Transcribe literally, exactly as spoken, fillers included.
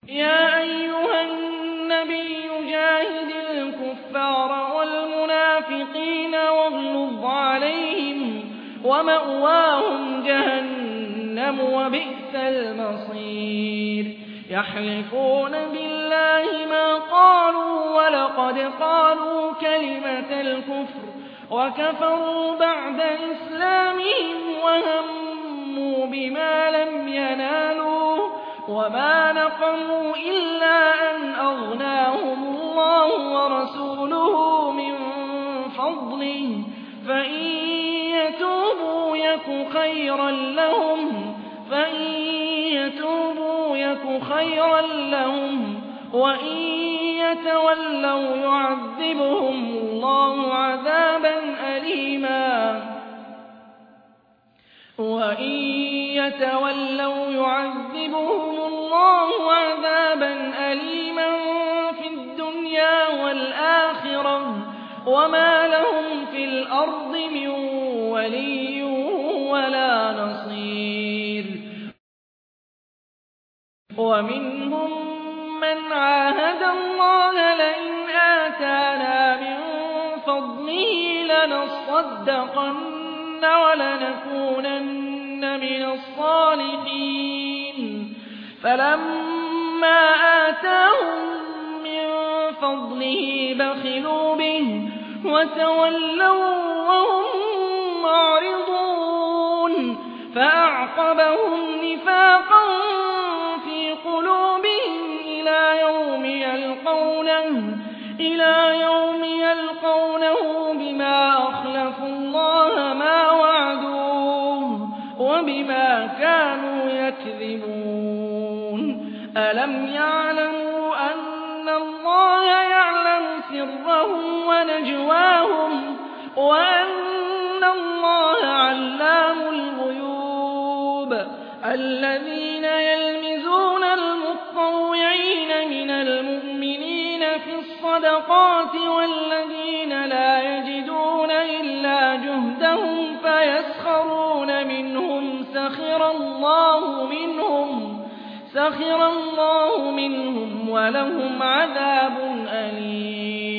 يا أيها النبي جاهد الكفار والمنافقين واغلظ عليهم ومأواهم جهنم وبئس المصير يحلفون بالله ما قالوا ولقد قالوا كلمة الكفر وكفروا بعد إسلامهم وهموا بما لم ينالوا وما نقموا إلا أن أغناهم الله ورسوله من فضله فإن يتوبوا يك خيرا لهم فإن يتوبوا يك خيرا لهم وإن يتولوا يعذبهم الله عذابا أليما وإن يتولوا يعذبهم الله عذابا أليما في الدنيا والآخرة وما لهم في الأرض من ولي ولا نصير ومنهم من عاهد الله لئن آتانا من فضله لنصدقن ولنكونن من الصالحين فلما آتاهم من فضله بخلوا به وتولوا وهم معرضون فأعقبهم نفاقا في قلوبهم إلى يوم يلقونه إلى يوم يلقونه بما أخلفوا الله ما وعدوه وبما كانوا يكذبون ألم يعلموا أن الله يعلم سرهم ونجواهم وأن الله علام الغيوب الذين يلمزون المطوعين من المؤمنين في الصدقات والذين لا يجدون إلا جهدهم فيسخرون منهم سخر الله منهم سخر الله منهم ولهم عذاب أليم